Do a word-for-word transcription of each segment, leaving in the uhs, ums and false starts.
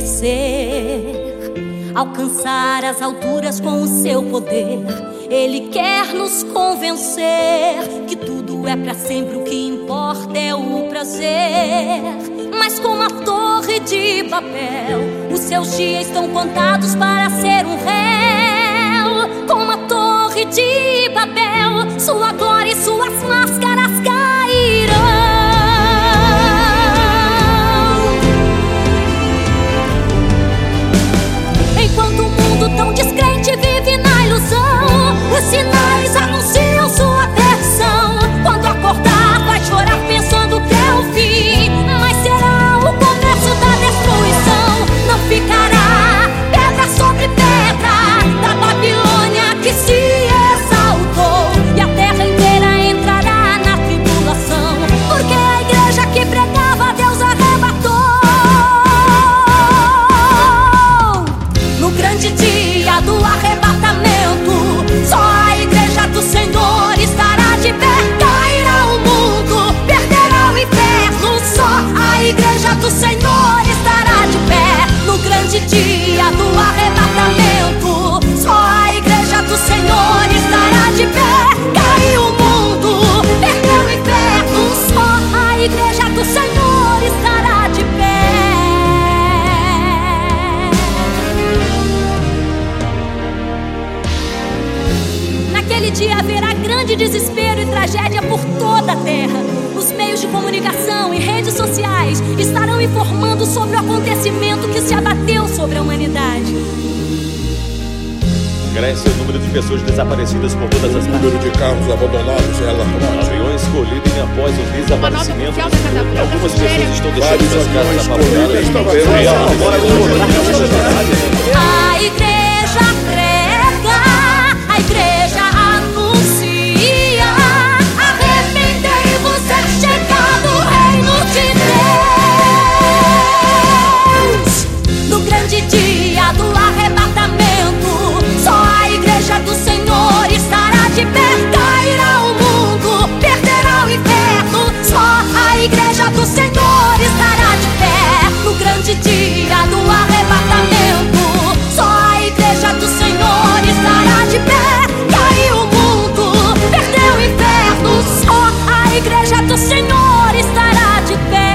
crescer, alcançar as alturas com o seu poder. Ele quer nos convencer que tudo é pra sempre, o que importa é o prazer. Mas como a torre de Babel, os seus dias estão contados para ser um réu. Como a torre de Babel, sua glória e suas máscaras cairão. Enquanto o mundo tão descrente vive na ilusão, os sinais anunciam sua perdição. Quando acordar vai chorar pensando que é o fim, mas será o começo da destruição. Não ficará pedra sobre pedra da Babilônia que se exaltou, e a terra inteira entrará na tribulação, porque a igreja que pregava Deus arrebatou. No grande dia do arrebatamento, só a igreja do Senhor estará de pé. Cairá o mundo, perderá o inferno, só a igreja do Senhor estará de pé. No grande dia do arrebatamento, só a igreja do Senhor estará de pé. Caiu o mundo, perdeu o inferno, só a igreja do Senhor estará de pé. Naquele dia haverá grande desespero e tragédia por toda a terra. Os meios de comunicação e redes sociais estarão informando sobre o acontecimento que se abateu sobre a humanidade. Cresce o número de pessoas desaparecidas por todas as O número de carros abandonados é alarmante. Aviões colidem após o desaparecimento. Algumas pessoas estão deixando Vários suas casas aviões apavoradas. A igreja prega, a igreja anuncia: arrependei-vos, é chegado o reino de Deus. No grande dia do arrebatamento, só a igreja do Senhor estará de pé. Cairá o mundo, perderá o inferno, só a igreja do Senhor estará de pé. No grande dia do arrebatamento, só a igreja do Senhor estará de pé. Caiu o mundo, perdeu o inferno, só a igreja do Senhor estará de pé.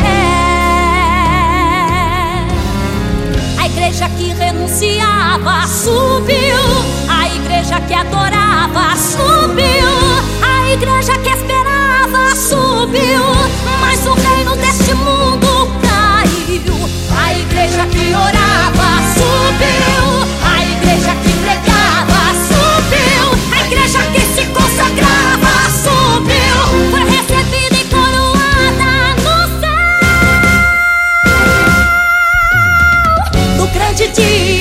A igreja que renunciava subiu, a igreja que adorava subiu, a igreja que esperava subiu, mas o reino deste mundo caiu. A igreja que orava subiu, a igreja que pregava subiu, a igreja que se consagrava subiu, foi recebida e coroada no céu. No grande dia